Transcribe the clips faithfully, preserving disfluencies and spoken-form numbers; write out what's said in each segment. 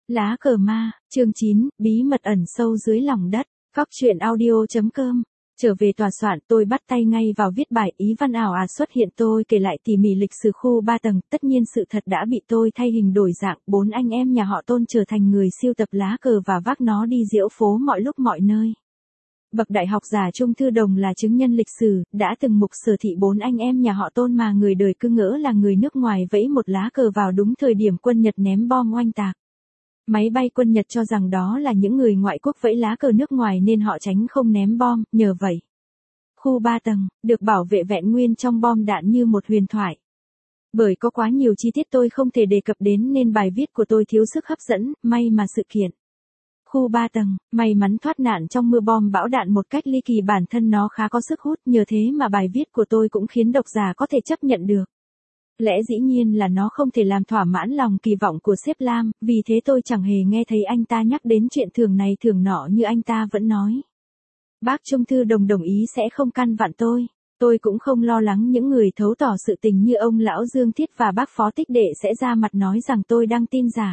Lá cờ ma, chương chín, bí mật ẩn sâu dưới lòng đất. Góc truyện audio.com. Trở về tòa soạn, tôi bắt tay ngay vào viết bài. Ý văn ảo ạt xuất hiện, tôi kể lại tỉ mỉ lịch sử khu ba tầng. Tất nhiên sự thật đã bị tôi thay hình đổi dạng. Bốn anh em nhà họ Tôn trở thành người sưu tập lá cờ và vác nó đi diễu phố mọi lúc mọi nơi. Bậc đại học giả Trung Thư Đồng là chứng nhân lịch sử, đã từng mục sở thị bốn anh em nhà họ Tôn mà người đời cứ ngỡ là người nước ngoài vẫy một lá cờ vào đúng thời điểm quân Nhật ném bom oanh tạc. Máy bay quân Nhật cho rằng đó là những người ngoại quốc vẫy lá cờ nước ngoài nên họ tránh không ném bom, nhờ vậy. Khu ba tầng, được bảo vệ vẹn nguyên trong bom đạn như một huyền thoại. Bởi có quá nhiều chi tiết tôi không thể đề cập đến nên bài viết của tôi thiếu sức hấp dẫn, may mà sự kiện. Khu ba tầng, may mắn thoát nạn trong mưa bom bão đạn một cách ly kỳ, bản thân nó khá có sức hút, nhờ thế mà bài viết của tôi cũng khiến độc giả có thể chấp nhận được. Lẽ dĩ nhiên là nó không thể làm thỏa mãn lòng kỳ vọng của sếp Lam, vì thế tôi chẳng hề nghe thấy anh ta nhắc đến chuyện thường này thường nọ như anh ta vẫn nói. Bác Trung Thư Đồng đồng ý sẽ không căn vặn tôi. Tôi cũng không lo lắng những người thấu tỏ sự tình như ông lão Dương Thiết và bác Phó Tích Đệ sẽ ra mặt nói rằng tôi đăng tin giả.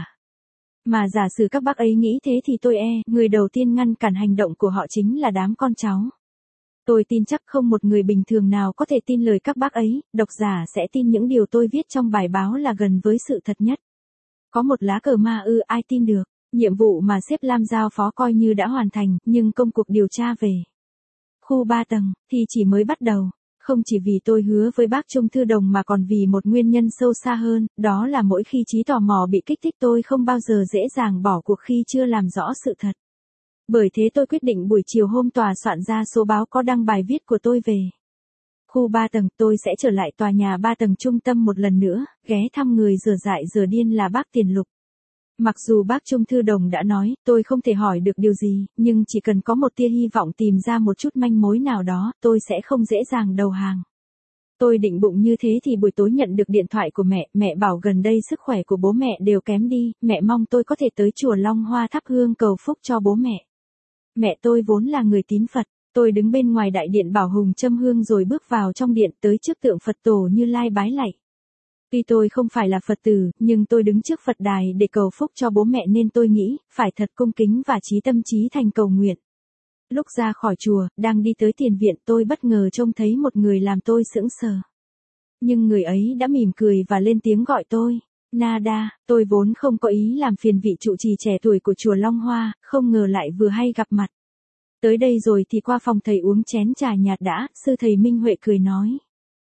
Mà giả sử các bác ấy nghĩ thế thì tôi e, người đầu tiên ngăn cản hành động của họ chính là đám con cháu. Tôi tin chắc không một người bình thường nào có thể tin lời các bác ấy, độc giả sẽ tin những điều tôi viết trong bài báo là gần với sự thật nhất. Có một lá cờ ma ư, ai tin được. Nhiệm vụ mà sếp Lam giao phó coi như đã hoàn thành, nhưng công cuộc điều tra về khu ba tầng thì chỉ mới bắt đầu. Không chỉ vì tôi hứa với bác Trung Thư Đồng mà còn vì một nguyên nhân sâu xa hơn, đó là mỗi khi trí tò mò bị kích thích tôi không bao giờ dễ dàng bỏ cuộc khi chưa làm rõ sự thật. Bởi thế tôi quyết định buổi chiều hôm tòa soạn ra số báo có đăng bài viết của tôi về khu ba tầng, tôi sẽ trở lại tòa nhà ba tầng trung tâm một lần nữa, ghé thăm người dở dại dở điên là bác Tiền Lục. Mặc dù bác Trung Thư Đồng đã nói, tôi không thể hỏi được điều gì, nhưng chỉ cần có một tia hy vọng tìm ra một chút manh mối nào đó, tôi sẽ không dễ dàng đầu hàng. Tôi định bụng như thế thì buổi tối nhận được điện thoại của mẹ, mẹ bảo gần đây sức khỏe của bố mẹ đều kém đi, mẹ mong tôi có thể tới chùa Long Hoa thắp hương cầu phúc cho bố mẹ. Mẹ tôi vốn là người tín Phật, tôi đứng bên ngoài đại điện Bảo Hùng châm hương rồi bước vào trong điện tới trước tượng Phật Tổ Như Lai bái lạy. Tuy tôi không phải là Phật tử, nhưng tôi đứng trước Phật đài để cầu phúc cho bố mẹ nên tôi nghĩ, phải thật cung kính và chí tâm chí thành cầu nguyện. Lúc ra khỏi chùa, đang đi tới tiền viện tôi bất ngờ trông thấy một người làm tôi sững sờ. Nhưng người ấy đã mỉm cười và lên tiếng gọi tôi. Nada, tôi vốn không có ý làm phiền vị trụ trì trẻ tuổi của chùa Long Hoa, không ngờ lại vừa hay gặp mặt. Tới đây rồi thì qua phòng thầy uống chén trà nhạt đã, sư thầy Minh Huệ cười nói.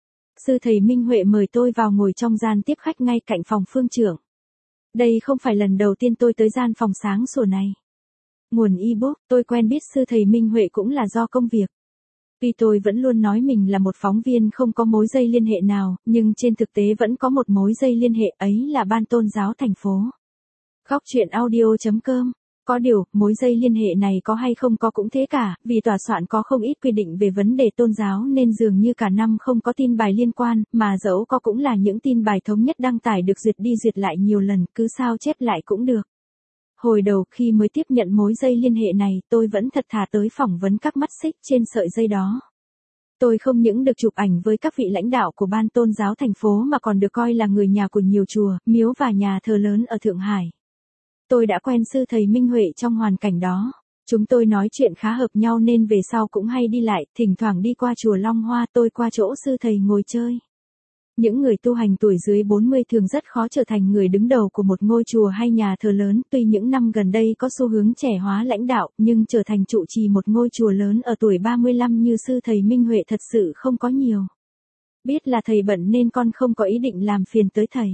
Sư thầy Minh Huệ mời tôi vào ngồi trong gian tiếp khách ngay cạnh phòng phương trưởng. Đây không phải lần đầu tiên tôi tới gian phòng sáng sủa này. Nguồn ebook, tôi quen biết sư thầy Minh Huệ cũng là do công việc. Tuy tôi vẫn luôn nói mình là một phóng viên không có mối dây liên hệ nào, nhưng trên thực tế vẫn có một mối dây liên hệ, ấy là Ban Tôn giáo thành phố. Góc truyện audio.com. Có điều, mối dây liên hệ này có hay không có cũng thế cả, vì tòa soạn có không ít quy định về vấn đề tôn giáo nên dường như cả năm không có tin bài liên quan, mà dẫu có cũng là những tin bài thống nhất đăng tải được duyệt đi duyệt lại nhiều lần, cứ sao chép lại cũng được. Hồi đầu khi mới tiếp nhận mối dây liên hệ này, tôi vẫn thật thà tới phỏng vấn các mắt xích trên sợi dây đó. Tôi không những được chụp ảnh với các vị lãnh đạo của Ban Tôn giáo thành phố mà còn được coi là người nhà của nhiều chùa, miếu và nhà thờ lớn ở Thượng Hải. Tôi đã quen sư thầy Minh Huệ trong hoàn cảnh đó. Chúng tôi nói chuyện khá hợp nhau nên về sau cũng hay đi lại, thỉnh thoảng đi qua chùa Long Hoa tôi qua chỗ sư thầy ngồi chơi. Những người tu hành tuổi dưới bốn mươi thường rất khó trở thành người đứng đầu của một ngôi chùa hay nhà thờ lớn, tuy những năm gần đây có xu hướng trẻ hóa lãnh đạo, nhưng trở thành trụ trì một ngôi chùa lớn ở tuổi ba mươi lăm như sư thầy Minh Huệ thật sự không có nhiều. Biết là thầy bận nên con không có ý định làm phiền tới thầy.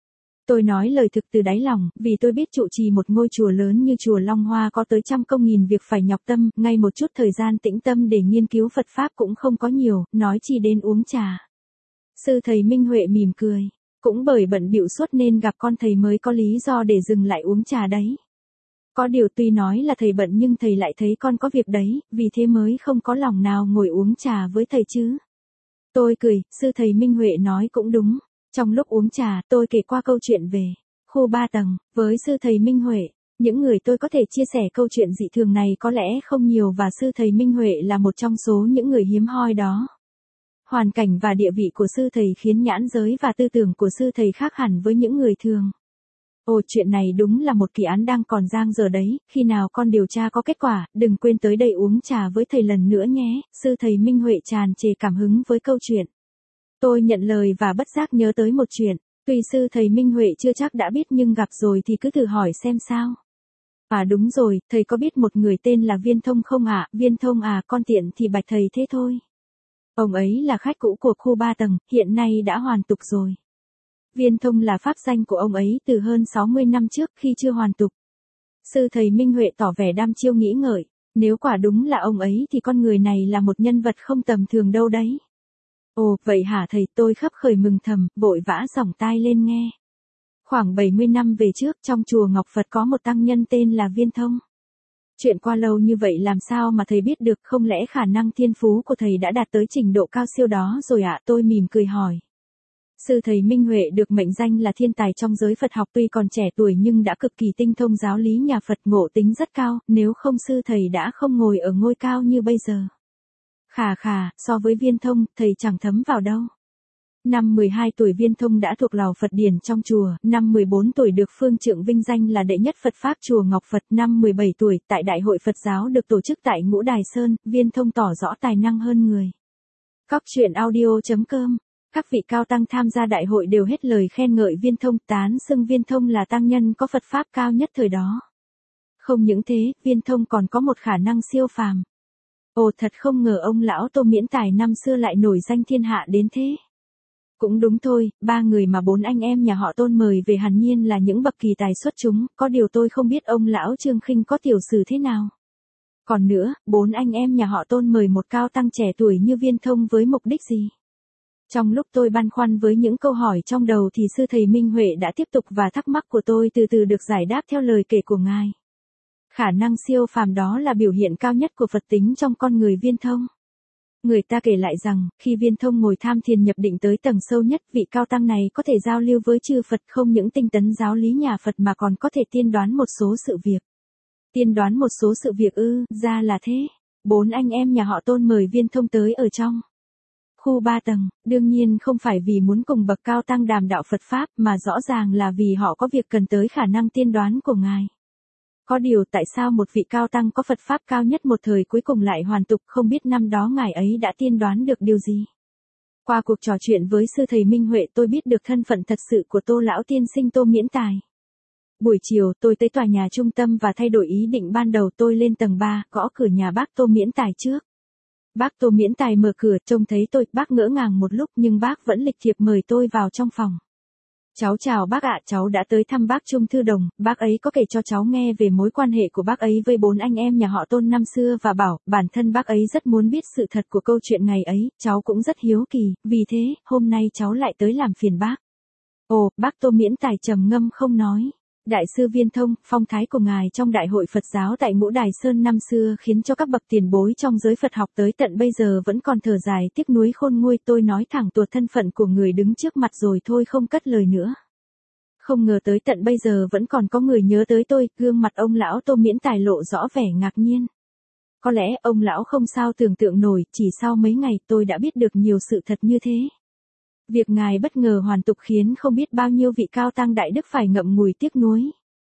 Tôi nói lời thực từ đáy lòng, vì tôi biết trụ trì một ngôi chùa lớn như chùa Long Hoa có tới trăm công nghìn việc phải nhọc tâm, ngay một chút thời gian tĩnh tâm để nghiên cứu Phật Pháp cũng không có nhiều, nói chi đến uống trà. Sư thầy Minh Huệ mỉm cười, cũng bởi bận bịu suốt nên gặp con thầy mới có lý do để dừng lại uống trà đấy. Có điều tuy nói là thầy bận nhưng thầy lại thấy con có việc đấy, vì thế mới không có lòng nào ngồi uống trà với thầy chứ. Tôi cười, sư thầy Minh Huệ nói cũng đúng. Trong lúc uống trà, tôi kể qua câu chuyện về khu ba tầng với sư thầy Minh Huệ. Những người tôi có thể chia sẻ câu chuyện dị thường này có lẽ không nhiều và sư thầy Minh Huệ là một trong số những người hiếm hoi đó. Hoàn cảnh và địa vị của sư thầy khiến nhãn giới và tư tưởng của sư thầy khác hẳn với những người thường. Ồ, chuyện này đúng là một kỳ án đang còn dang dở đấy, khi nào con điều tra có kết quả, đừng quên tới đây uống trà với thầy lần nữa nhé. Sư thầy Minh Huệ tràn trề cảm hứng với câu chuyện. Tôi nhận lời và bất giác nhớ tới một chuyện, tuy sư thầy Minh Huệ chưa chắc đã biết nhưng gặp rồi thì cứ thử hỏi xem sao. À đúng rồi, thầy có biết một người tên là Viên Thông không ạ? À? Viên Thông à, con tiện thì bạch thầy thế thôi. Ông ấy là khách cũ của khu ba tầng, hiện nay đã hoàn tục rồi. Viên Thông là pháp danh của ông ấy từ hơn sáu mươi năm trước khi chưa hoàn tục. Sư thầy Minh Huệ tỏ vẻ đăm chiêu nghĩ ngợi, nếu quả đúng là ông ấy thì con người này là một nhân vật không tầm thường đâu đấy. Ồ, vậy hả thầy? Tôi khấp khởi mừng thầm, vội vã giỏng tai lên nghe. Khoảng bảy mươi năm về trước, trong chùa Ngọc Phật có một tăng nhân tên là Viên Thông. Chuyện qua lâu như vậy làm sao mà thầy biết được, không lẽ khả năng thiên phú của thầy đã đạt tới trình độ cao siêu đó rồi ạ? À? Tôi mỉm cười hỏi. Sư thầy Minh Huệ được mệnh danh là thiên tài trong giới Phật học, tuy còn trẻ tuổi nhưng đã cực kỳ tinh thông giáo lý nhà Phật, ngộ tính rất cao, nếu không sư thầy đã không ngồi ở ngôi cao như bây giờ. Khà khà, so với Viên Thông, thầy chẳng thấm vào đâu. Năm mười hai tuổi Viên Thông đã thuộc lò Phật điển trong chùa, năm mười bốn tuổi được Phương Trượng vinh danh là đệ nhất Phật Pháp chùa Ngọc Phật, năm mười bảy tuổi tại Đại hội Phật giáo được tổ chức tại Ngũ Đài Sơn, Viên Thông tỏ rõ tài năng hơn người. Cóc truyện audio chấm com. Các vị cao tăng tham gia đại hội đều hết lời khen ngợi Viên Thông, tán xưng Viên Thông là tăng nhân có Phật Pháp cao nhất thời đó. Không những thế, Viên Thông còn có một khả năng siêu phàm. Ồ, thật không ngờ ông lão Tô Miễn Tài năm xưa lại nổi danh thiên hạ đến thế. Cũng đúng thôi, ba người mà bốn anh em nhà họ Tôn mời về hẳn nhiên là những bậc kỳ tài xuất chúng, có điều tôi không biết ông lão Trương Khinh có tiểu sử thế nào. Còn nữa, bốn anh em nhà họ Tôn mời một cao tăng trẻ tuổi như Viên Thông với mục đích gì? Trong lúc tôi băn khoăn với những câu hỏi trong đầu thì sư thầy Minh Huệ đã tiếp tục và thắc mắc của tôi từ từ được giải đáp theo lời kể của ngài. Khả năng siêu phàm đó là biểu hiện cao nhất của Phật tính trong con người Viên Thông. Người ta kể lại rằng, khi Viên Thông ngồi tham thiền nhập định tới tầng sâu nhất, vị cao tăng này có thể giao lưu với chư Phật, không những tinh tấn giáo lý nhà Phật mà còn có thể tiên đoán một số sự việc. Tiên đoán một số sự việc ư, ra là thế. Bốn anh em nhà họ Tôn mời Viên Thông tới ở trong khu ba tầng, đương nhiên không phải vì muốn cùng bậc cao tăng đàm đạo Phật Pháp mà rõ ràng là vì họ có việc cần tới khả năng tiên đoán của ngài. Có điều tại sao một vị cao tăng có Phật Pháp cao nhất một thời cuối cùng lại hoàn tục, không biết năm đó ngài ấy đã tiên đoán được điều gì? Qua cuộc trò chuyện với sư thầy Minh Huệ tôi biết được thân phận thật sự của Tô lão tiên sinh Tô Miễn Tài. Buổi chiều tôi tới tòa nhà trung tâm và thay đổi ý định ban đầu, tôi lên tầng ba, gõ cửa nhà bác Tô Miễn Tài trước. Bác Tô Miễn Tài mở cửa, trông thấy tôi, bác ngỡ ngàng một lúc nhưng bác vẫn lịch thiệp mời tôi vào trong phòng. Cháu chào bác ạ, cháu đã tới thăm bác Trung Thư Đồng, bác ấy có kể cho cháu nghe về mối quan hệ của bác ấy với bốn anh em nhà họ Tôn năm xưa và bảo, bản thân bác ấy rất muốn biết sự thật của câu chuyện ngày ấy, cháu cũng rất hiếu kỳ, vì thế, hôm nay cháu lại tới làm phiền bác. Ồ, bác Tô Miễn Tài trầm ngâm không nói. Đại sư Viên Thông, phong thái của ngài trong Đại hội Phật giáo tại Ngũ Đài Sơn năm xưa khiến cho các bậc tiền bối trong giới Phật học tới tận bây giờ vẫn còn thở dài tiếc nuối khôn nguôi. Tôi nói thẳng tuột thân phận của người đứng trước mặt rồi thôi, không cất lời nữa. Không ngờ tới tận bây giờ vẫn còn có người nhớ tới tôi, gương mặt ông lão Tô Miễn Tài lộ rõ vẻ ngạc nhiên. Có lẽ ông lão không sao tưởng tượng nổi, chỉ sau mấy ngày tôi đã biết được nhiều sự thật như thế. Việc ngài bất ngờ hoàn tục khiến không biết bao nhiêu vị cao tăng đại đức phải ngậm ngùi tiếc nuối.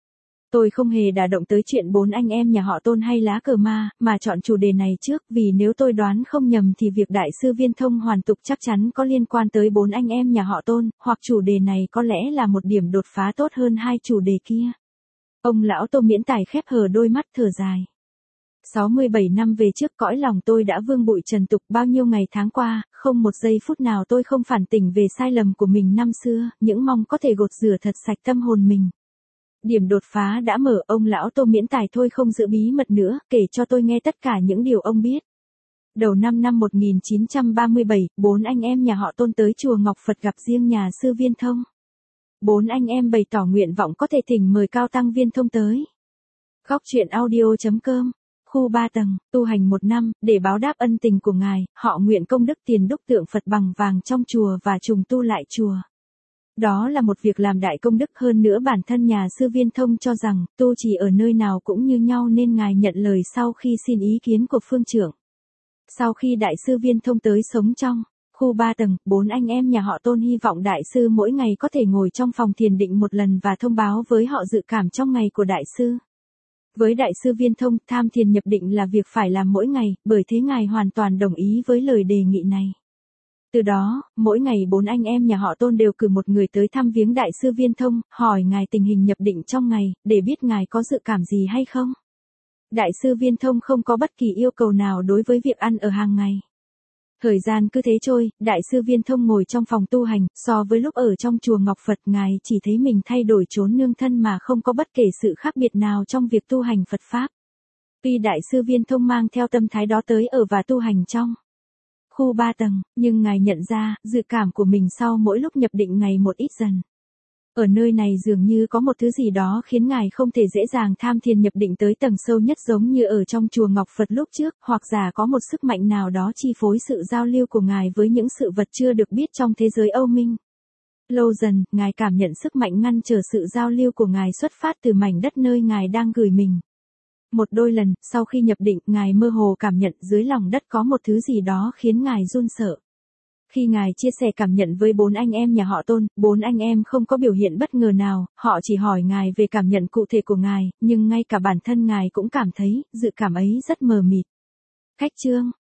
Tôi không hề đả động tới chuyện bốn anh em nhà họ Tôn hay lá cờ ma, mà chọn chủ đề này trước vì nếu tôi đoán không nhầm thì việc đại sư Viên Thông hoàn tục chắc chắn có liên quan tới bốn anh em nhà họ Tôn, hoặc chủ đề này có lẽ là một điểm đột phá tốt hơn hai chủ đề kia. Ông lão Tô Miễn Tài khép hờ đôi mắt thở dài. sáu mươi bảy năm về trước cõi lòng tôi đã vương bụi trần tục, bao nhiêu ngày tháng qua, không một giây phút nào tôi không phản tỉnh về sai lầm của mình năm xưa, những mong có thể gột rửa thật sạch tâm hồn mình. Điểm đột phá đã mở, ông lão Tô Miễn Tài thôi không giữ bí mật nữa, kể cho tôi nghe tất cả những điều ông biết. Đầu năm năm một nghìn chín trăm ba mươi bảy, bốn anh em nhà họ Tôn tới chùa Ngọc Phật gặp riêng nhà sư Viên Thông. Bốn anh em bày tỏ nguyện vọng có thể thỉnh mời cao tăng Viên Thông tới. Góc truyện audio chấm com. Khu ba tầng, tu hành một năm, để báo đáp ân tình của ngài, họ nguyện công đức tiền đúc tượng Phật bằng vàng trong chùa và trùng tu lại chùa. Đó là một việc làm đại công đức, hơn nữa bản thân nhà sư Viên Thông cho rằng, tu trì ở nơi nào cũng như nhau nên ngài nhận lời sau khi xin ý kiến của phương trưởng. Sau khi đại sư Viên Thông tới sống trong Khu ba tầng, bốn anh em nhà họ Tôn hy vọng đại sư mỗi ngày có thể ngồi trong phòng thiền định một lần và thông báo với họ dự cảm trong ngày của đại sư. Với đại sư Viên Thông, tham thiền nhập định là việc phải làm mỗi ngày, bởi thế ngài hoàn toàn đồng ý với lời đề nghị này. Từ đó, mỗi ngày bốn anh em nhà họ Tôn đều cử một người tới thăm viếng đại sư Viên Thông, hỏi ngài tình hình nhập định trong ngày, để biết ngài có dự cảm gì hay không. Đại sư Viên Thông không có bất kỳ yêu cầu nào đối với việc ăn ở hàng ngày. Thời gian cứ thế trôi, đại sư Viên Thông ngồi trong phòng tu hành, so với lúc ở trong chùa Ngọc Phật ngài chỉ thấy mình thay đổi chốn nương thân mà không có bất kể sự khác biệt nào trong việc tu hành Phật Pháp. Tuy đại sư Viên Thông mang theo tâm thái đó tới ở và tu hành trong khu ba tầng, nhưng ngài nhận ra, dự cảm của mình sau mỗi lúc nhập định ngày một ít dần. Ở nơi này dường như có một thứ gì đó khiến ngài không thể dễ dàng tham thiền nhập định tới tầng sâu nhất giống như ở trong chùa Ngọc Phật lúc trước, hoặc giả có một sức mạnh nào đó chi phối sự giao lưu của ngài với những sự vật chưa được biết trong thế giới Âu Minh. Lâu dần, ngài cảm nhận sức mạnh ngăn trở sự giao lưu của ngài xuất phát từ mảnh đất nơi ngài đang gửi mình. Một đôi lần, sau khi nhập định, ngài mơ hồ cảm nhận dưới lòng đất có một thứ gì đó khiến ngài run sợ. Khi ngài chia sẻ cảm nhận với bốn anh em nhà họ Tôn, bốn anh em không có biểu hiện bất ngờ nào, họ chỉ hỏi ngài về cảm nhận cụ thể của ngài, nhưng ngay cả bản thân ngài cũng cảm thấy, dự cảm ấy rất mờ mịt. Khách chương